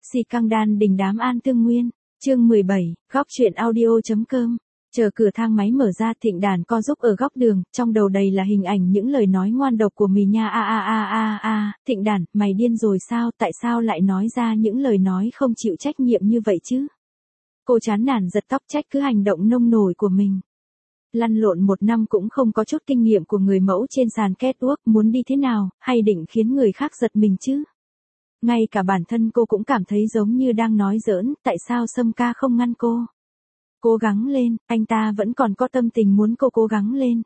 Si căng đan đình đám an tương nguyên. Chương 17, góc truyện audio.com. Chờ cửa thang máy mở ra, Thịnh Đàn co giúp ở góc đường, trong đầu đầy là hình ảnh những lời nói ngoan độc của Mì Nha. Thịnh Đàn, mày điên rồi sao, tại sao lại nói ra những lời nói không chịu trách nhiệm như vậy chứ? Cô chán nản giật tóc, trách cứ hành động nông nổi của mình. Lăn lộn 1 năm cũng không có chút kinh nghiệm của người mẫu trên sàn catwalk, muốn đi thế nào, hay định khiến người khác giật mình chứ? Ngay cả bản thân cô cũng cảm thấy giống như đang nói giỡn, tại sao Sâm ca không ngăn cô? Cố gắng lên, anh ta vẫn còn có tâm tình muốn cô cố gắng lên.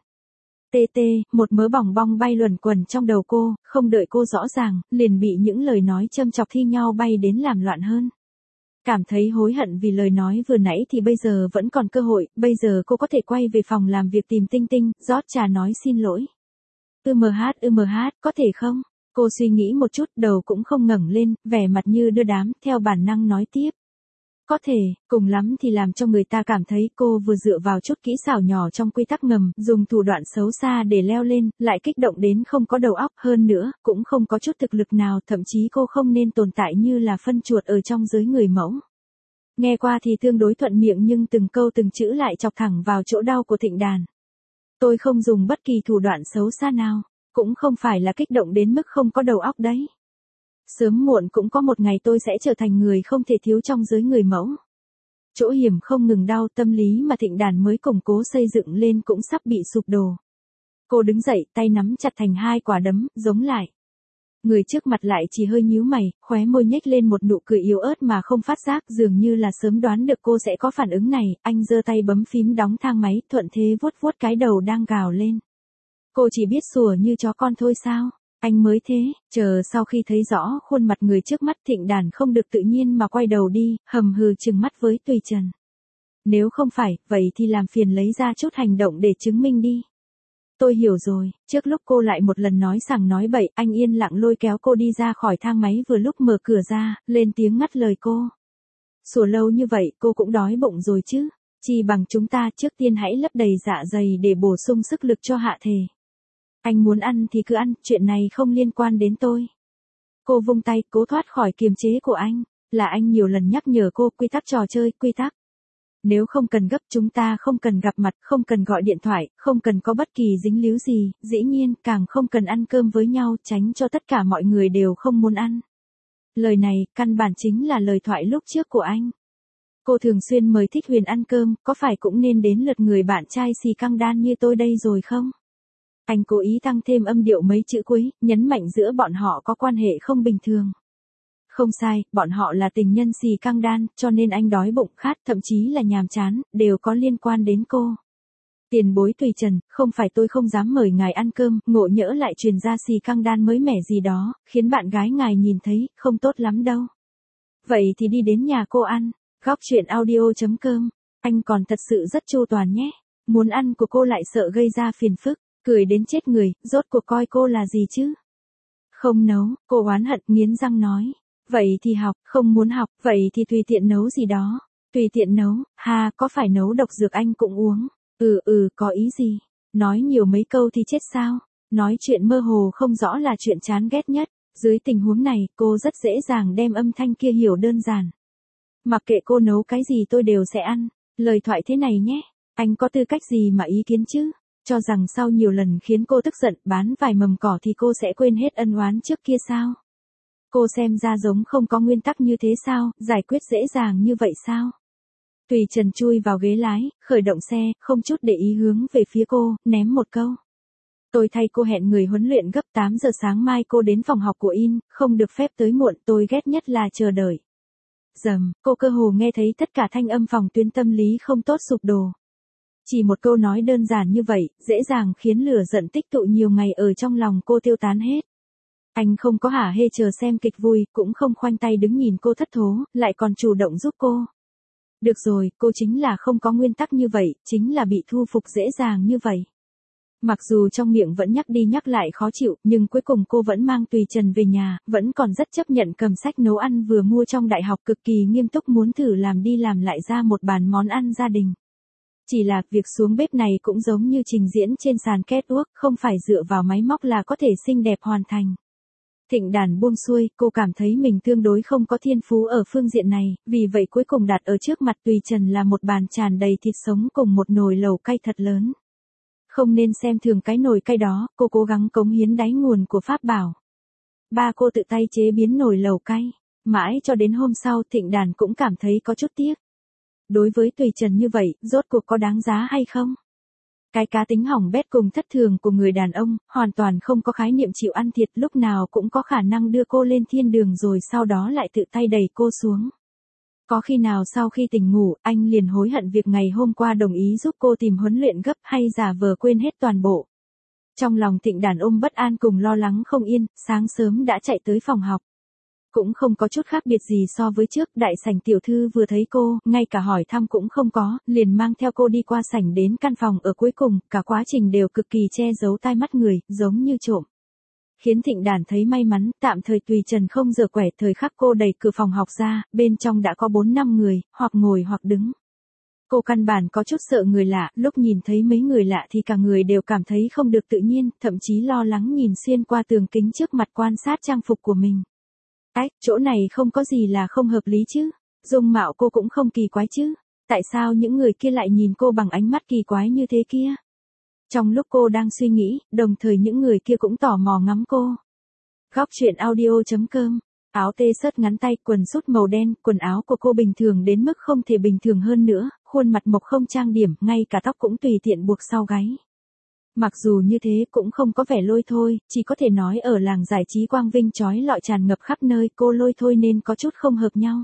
Một mớ bỏng bong bay luẩn quẩn trong đầu cô, không đợi cô rõ ràng, liền bị những lời nói châm chọc thi nhau bay đến làm loạn hơn. Cảm thấy hối hận vì lời nói vừa nãy thì bây giờ vẫn còn cơ hội, bây giờ cô có thể quay về phòng làm việc tìm Tinh Tinh, rót trà nói xin lỗi. Có thể không? Cô suy nghĩ một chút, đầu cũng không ngẩng lên, vẻ mặt như đưa đám, theo bản năng nói tiếp. Có thể, cùng lắm thì làm cho người ta cảm thấy cô vừa dựa vào chút kỹ xảo nhỏ trong quy tắc ngầm, dùng thủ đoạn xấu xa để leo lên, lại kích động đến không có đầu óc, hơn nữa, cũng không có chút thực lực nào, thậm chí cô không nên tồn tại như là phân chuột ở trong giới người mẫu. Nghe qua thì tương đối thuận miệng nhưng từng câu từng chữ lại chọc thẳng vào chỗ đau của Thịnh Đàn. Tôi không dùng bất kỳ thủ đoạn xấu xa nào, cũng không phải là kích động đến mức không có đầu óc đấy. Sớm muộn cũng có một ngày tôi sẽ trở thành người không thể thiếu trong giới người mẫu. Chỗ hiểm không ngừng đau, tâm lý mà Thịnh Đàn mới củng cố xây dựng lên cũng sắp bị sụp đổ. Cô đứng dậy, tay nắm chặt thành 2 quả đấm, giống lại. Người trước mặt lại chỉ hơi nhíu mày, khóe môi nhếch lên một nụ cười yếu ớt mà không phát giác, dường như là sớm đoán được cô sẽ có phản ứng này. Anh giơ tay bấm phím đóng thang máy, thuận thế vuốt vuốt cái đầu đang gào lên. Cô chỉ biết sủa như chó con thôi sao? Anh mới thế, chờ sau khi thấy rõ khuôn mặt người trước mắt, Thịnh Đàn không được tự nhiên mà quay đầu đi, hầm hừ trừng mắt với Tùy Trần. Nếu không phải, vậy thì làm phiền lấy ra chút hành động để chứng minh đi. Tôi hiểu rồi, trước lúc cô lại một lần nói sằng nói bậy, anh yên lặng lôi kéo cô đi ra khỏi thang máy vừa lúc mở cửa ra, lên tiếng ngắt lời cô. Sủa lâu như vậy, cô cũng đói bụng rồi chứ, chỉ bằng chúng ta trước tiên hãy lấp đầy dạ dày để bổ sung sức lực cho hạ thể. Anh muốn ăn thì cứ ăn, chuyện này không liên quan đến tôi. Cô vung tay, cố thoát khỏi kiềm chế của anh, là anh nhiều lần nhắc nhở cô quy tắc trò chơi, quy tắc. Nếu không cần gấp, chúng ta không cần gặp mặt, không cần gọi điện thoại, không cần có bất kỳ dính líu gì, dĩ nhiên, càng không cần ăn cơm với nhau, tránh cho tất cả mọi người đều không muốn ăn. Lời này, căn bản chính là lời thoại lúc trước của anh. Cô thường xuyên mời Thích Huyền ăn cơm, có phải cũng nên đến lượt người bạn trai xì căng đan như tôi đây rồi không? Anh cố ý tăng thêm âm điệu mấy chữ cuối, nhấn mạnh giữa bọn họ có quan hệ không bình thường. Không sai, bọn họ là tình nhân xì căng đan, cho nên anh đói bụng khát, thậm chí là nhàm chán, đều có liên quan đến cô. Tiền bối Tùy Trần, không phải tôi không dám mời ngài ăn cơm, ngộ nhỡ lại truyền ra xì căng đan mới mẻ gì đó, khiến bạn gái ngài nhìn thấy, không tốt lắm đâu. Vậy thì đi đến nhà cô ăn, góc truyện audio.com, anh còn thật sự rất chu toàn nhé. Muốn ăn của cô lại sợ gây ra phiền phức. Cười đến chết người, rốt cuộc coi cô là gì chứ? Không nấu, cô oán hận nghiến răng nói. Vậy thì học, không muốn học, vậy thì tùy tiện nấu gì đó. Tùy tiện nấu, có phải nấu độc dược anh cũng uống. Có ý gì? Nói nhiều mấy câu thì chết sao? Nói chuyện mơ hồ không rõ là chuyện chán ghét nhất. Dưới tình huống này, cô rất dễ dàng đem âm thanh kia hiểu đơn giản. Mặc kệ cô nấu cái gì tôi đều sẽ ăn. Lời thoại thế này nhé, anh có tư cách gì mà ý kiến chứ? Cho rằng sau nhiều lần khiến cô tức giận, bán vài mầm cỏ thì cô sẽ quên hết ân oán trước kia sao? Cô xem ra giống không có nguyên tắc như thế sao, giải quyết dễ dàng như vậy sao? Tùy Trần chui vào ghế lái, khởi động xe, không chút để ý hướng về phía cô, ném một câu. Tôi thay cô hẹn người huấn luyện gấp 8 giờ sáng mai cô đến phòng học của In, không được phép tới muộn, tôi ghét nhất là chờ đợi. Dầm, cô cơ hồ nghe thấy tất cả thanh âm phòng tuyến tâm lý không tốt sụp đổ. Chỉ một câu nói đơn giản như vậy, dễ dàng khiến lửa giận tích tụ nhiều ngày ở trong lòng cô tiêu tán hết. Anh không có hả hê chờ xem kịch vui, cũng không khoanh tay đứng nhìn cô thất thố, lại còn chủ động giúp cô. Được rồi, cô chính là không có nguyên tắc như vậy, chính là bị thu phục dễ dàng như vậy. Mặc dù trong miệng vẫn nhắc đi nhắc lại khó chịu, nhưng cuối cùng cô vẫn mang Tùy Trần về nhà, vẫn còn rất chấp nhận cầm sách nấu ăn vừa mua trong đại học, cực kỳ nghiêm túc muốn thử làm đi làm lại ra một bàn món ăn gia đình. Chỉ là việc xuống bếp này cũng giống như trình diễn trên sàn catwalk, không phải dựa vào máy móc là có thể xinh đẹp hoàn thành. Thịnh Đàn buông xuôi, cô cảm thấy mình tương đối không có thiên phú ở phương diện này, vì vậy cuối cùng đặt ở trước mặt Tùy Trần là một bàn tràn đầy thịt sống cùng một nồi lẩu cay thật lớn. Không nên xem thường cái nồi cay đó, cô cố gắng cống hiến đáy nguồn của pháp bảo. Ba cô tự tay chế biến nồi lẩu cay. Mãi cho đến hôm sau Thịnh Đàn cũng cảm thấy có chút tiếc. Đối với Tùy Trần như vậy, rốt cuộc có đáng giá hay không? Cái cá tính hỏng bét cùng thất thường của người đàn ông, hoàn toàn không có khái niệm chịu ăn thiệt, lúc nào cũng có khả năng đưa cô lên thiên đường rồi sau đó lại tự tay đẩy cô xuống. Có khi nào sau khi tỉnh ngủ, anh liền hối hận việc ngày hôm qua đồng ý giúp cô tìm huấn luyện gấp hay giả vờ quên hết toàn bộ. Trong lòng Thịnh Đàn ôm bất an cùng lo lắng không yên, sáng sớm đã chạy tới phòng học. Cũng không có chút khác biệt gì so với trước, đại sảnh tiểu thư vừa thấy cô, ngay cả hỏi thăm cũng không có, liền mang theo cô đi qua sảnh đến căn phòng ở cuối cùng, cả quá trình đều cực kỳ che giấu tai mắt người, giống như trộm. Khiến Thịnh Đàn thấy may mắn, tạm thời Tùy Trần không giờ quẻ, thời khắc cô đẩy cửa phòng học ra, bên trong đã có 4-5 người, hoặc ngồi hoặc đứng. Cô căn bản có chút sợ người lạ, lúc nhìn thấy mấy người lạ thì cả người đều cảm thấy không được tự nhiên, thậm chí lo lắng nhìn xuyên qua tường kính trước mặt quan sát trang phục của mình. Chỗ này không có gì là không hợp lý chứ. Dung mạo cô cũng không kỳ quái chứ. Tại sao những người kia lại nhìn cô bằng ánh mắt kỳ quái như thế kia? Trong lúc cô đang suy nghĩ, đồng thời những người kia cũng tò mò ngắm cô. Góc truyện audio.com. Áo t-shirt ngắn tay, quần sút màu đen, quần áo của cô bình thường đến mức không thể bình thường hơn nữa, khuôn mặt mộc không trang điểm, ngay cả tóc cũng tùy tiện buộc sau gáy. Mặc dù như thế cũng không có vẻ lôi thôi, chỉ có thể nói ở làng giải trí quang vinh chói lọi tràn ngập khắp nơi, cô lôi thôi nên có chút không hợp nhau.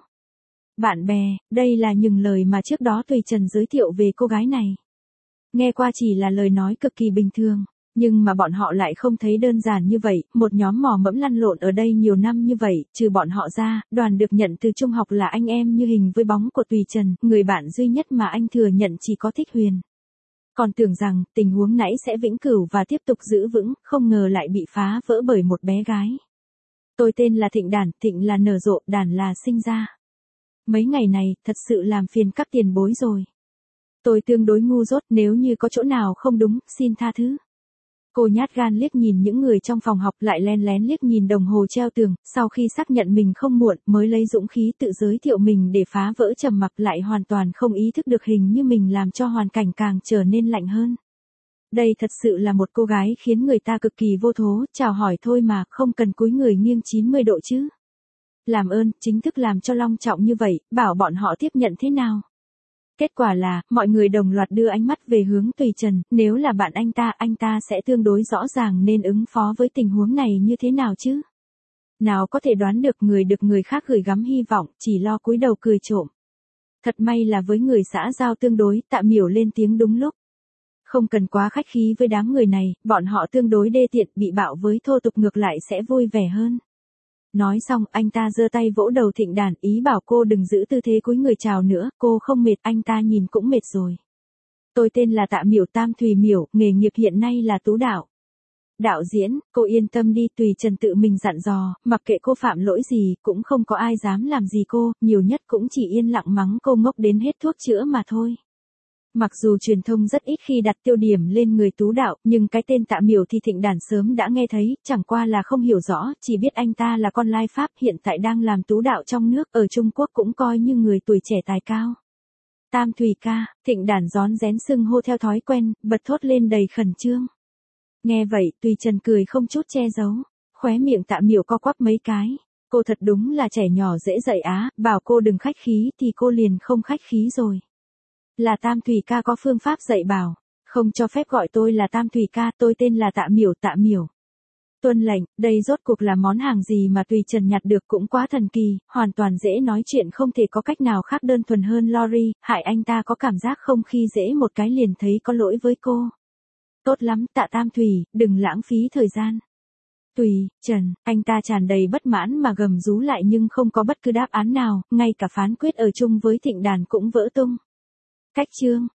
Bạn bè, đây là những lời mà trước đó Tùy Trần giới thiệu về cô gái này. Nghe qua chỉ là lời nói cực kỳ bình thường, nhưng mà bọn họ lại không thấy đơn giản như vậy, một nhóm mò mẫm lăn lộn ở đây nhiều năm như vậy, trừ bọn họ ra, Đoàn được nhận từ trung học là anh em như hình với bóng của Tùy Trần, người bạn duy nhất mà anh thừa nhận chỉ có Thích Huyền. Còn tưởng rằng, tình huống nãy sẽ vĩnh cửu và tiếp tục giữ vững, không ngờ lại bị phá vỡ bởi một bé gái. Tôi tên là Thịnh Đàn, Thịnh là nở rộ, Đàn là sinh ra. Mấy ngày này, thật sự làm phiền các tiền bối rồi. Tôi tương đối ngu dốt, nếu như có chỗ nào không đúng, xin tha thứ. Cô nhát gan liếc nhìn những người trong phòng học, lại len lén liếc nhìn đồng hồ treo tường, sau khi xác nhận mình không muộn, mới lấy dũng khí tự giới thiệu mình để phá vỡ trầm mặc, lại hoàn toàn không ý thức được hình như mình làm cho hoàn cảnh càng trở nên lạnh hơn. Đây thật sự là một cô gái khiến người ta cực kỳ vô thố, chào hỏi thôi mà, không cần cúi người nghiêng 90 độ chứ. Làm ơn, chính thức làm cho long trọng như vậy, bảo bọn họ tiếp nhận thế nào. Kết quả là, mọi người đồng loạt đưa ánh mắt về hướng Tùy Trần, nếu là bạn anh ta sẽ tương đối rõ ràng nên ứng phó với tình huống này như thế nào chứ. Nào có thể đoán được người khác gửi gắm hy vọng, chỉ lo cúi đầu cười trộm. Thật may là với người xã giao tương đối, Tạ Miểu lên tiếng đúng lúc. Không cần quá khách khí với đám người này, bọn họ tương đối đê tiện, bị bạo với thô tục ngược lại sẽ vui vẻ hơn. Nói xong, anh ta giơ tay vỗ đầu Thịnh Đàn, ý bảo cô đừng giữ tư thế cúi người chào nữa, cô không mệt, anh ta nhìn cũng mệt rồi. Tôi tên là Tạ Miểu, Tam Thùy Miểu, nghề nghiệp hiện nay là tú đạo. Đạo diễn, cô yên tâm đi, Tùy Trần tự mình dặn dò, mặc kệ cô phạm lỗi gì, cũng không có ai dám làm gì cô, nhiều nhất cũng chỉ yên lặng mắng cô ngốc đến hết thuốc chữa mà thôi. Mặc dù truyền thông rất ít khi đặt tiêu điểm lên người tú đạo, nhưng cái tên Tạ Miểu thì Thịnh Đàn sớm đã nghe thấy, chẳng qua là không hiểu rõ, chỉ biết anh ta là con lai Pháp hiện tại đang làm tú đạo trong nước, ở Trung Quốc cũng coi như người tuổi trẻ tài cao. Tam Thùy ca, Thịnh Đàn rón rén xưng hô theo thói quen, bật thốt lên đầy khẩn trương. Nghe vậy, Tùy Trần cười không chút che giấu, khóe miệng Tạ Miểu co quắp mấy cái. Cô thật đúng là trẻ nhỏ dễ dạy á, bảo cô đừng khách khí thì cô liền không khách khí rồi. Là Tam Thùy ca có phương pháp dạy bảo, không cho phép gọi tôi là Tam Thùy ca, tôi tên là Tạ Miểu. Tuân lệnh, đây rốt cuộc là món hàng gì mà Tùy Trần nhặt được cũng quá thần kỳ, hoàn toàn dễ nói chuyện, không thể có cách nào khác đơn thuần hơn Lori, hại anh ta có cảm giác không khi dễ một cái liền thấy có lỗi với cô. Tốt lắm, Tạ Tam Thùy, đừng lãng phí thời gian. Tùy Trần, anh ta tràn đầy bất mãn mà gầm rú lại nhưng không có bất cứ đáp án nào, ngay cả phán quyết ở chung với Thịnh Đàn cũng vỡ tung. Cách chương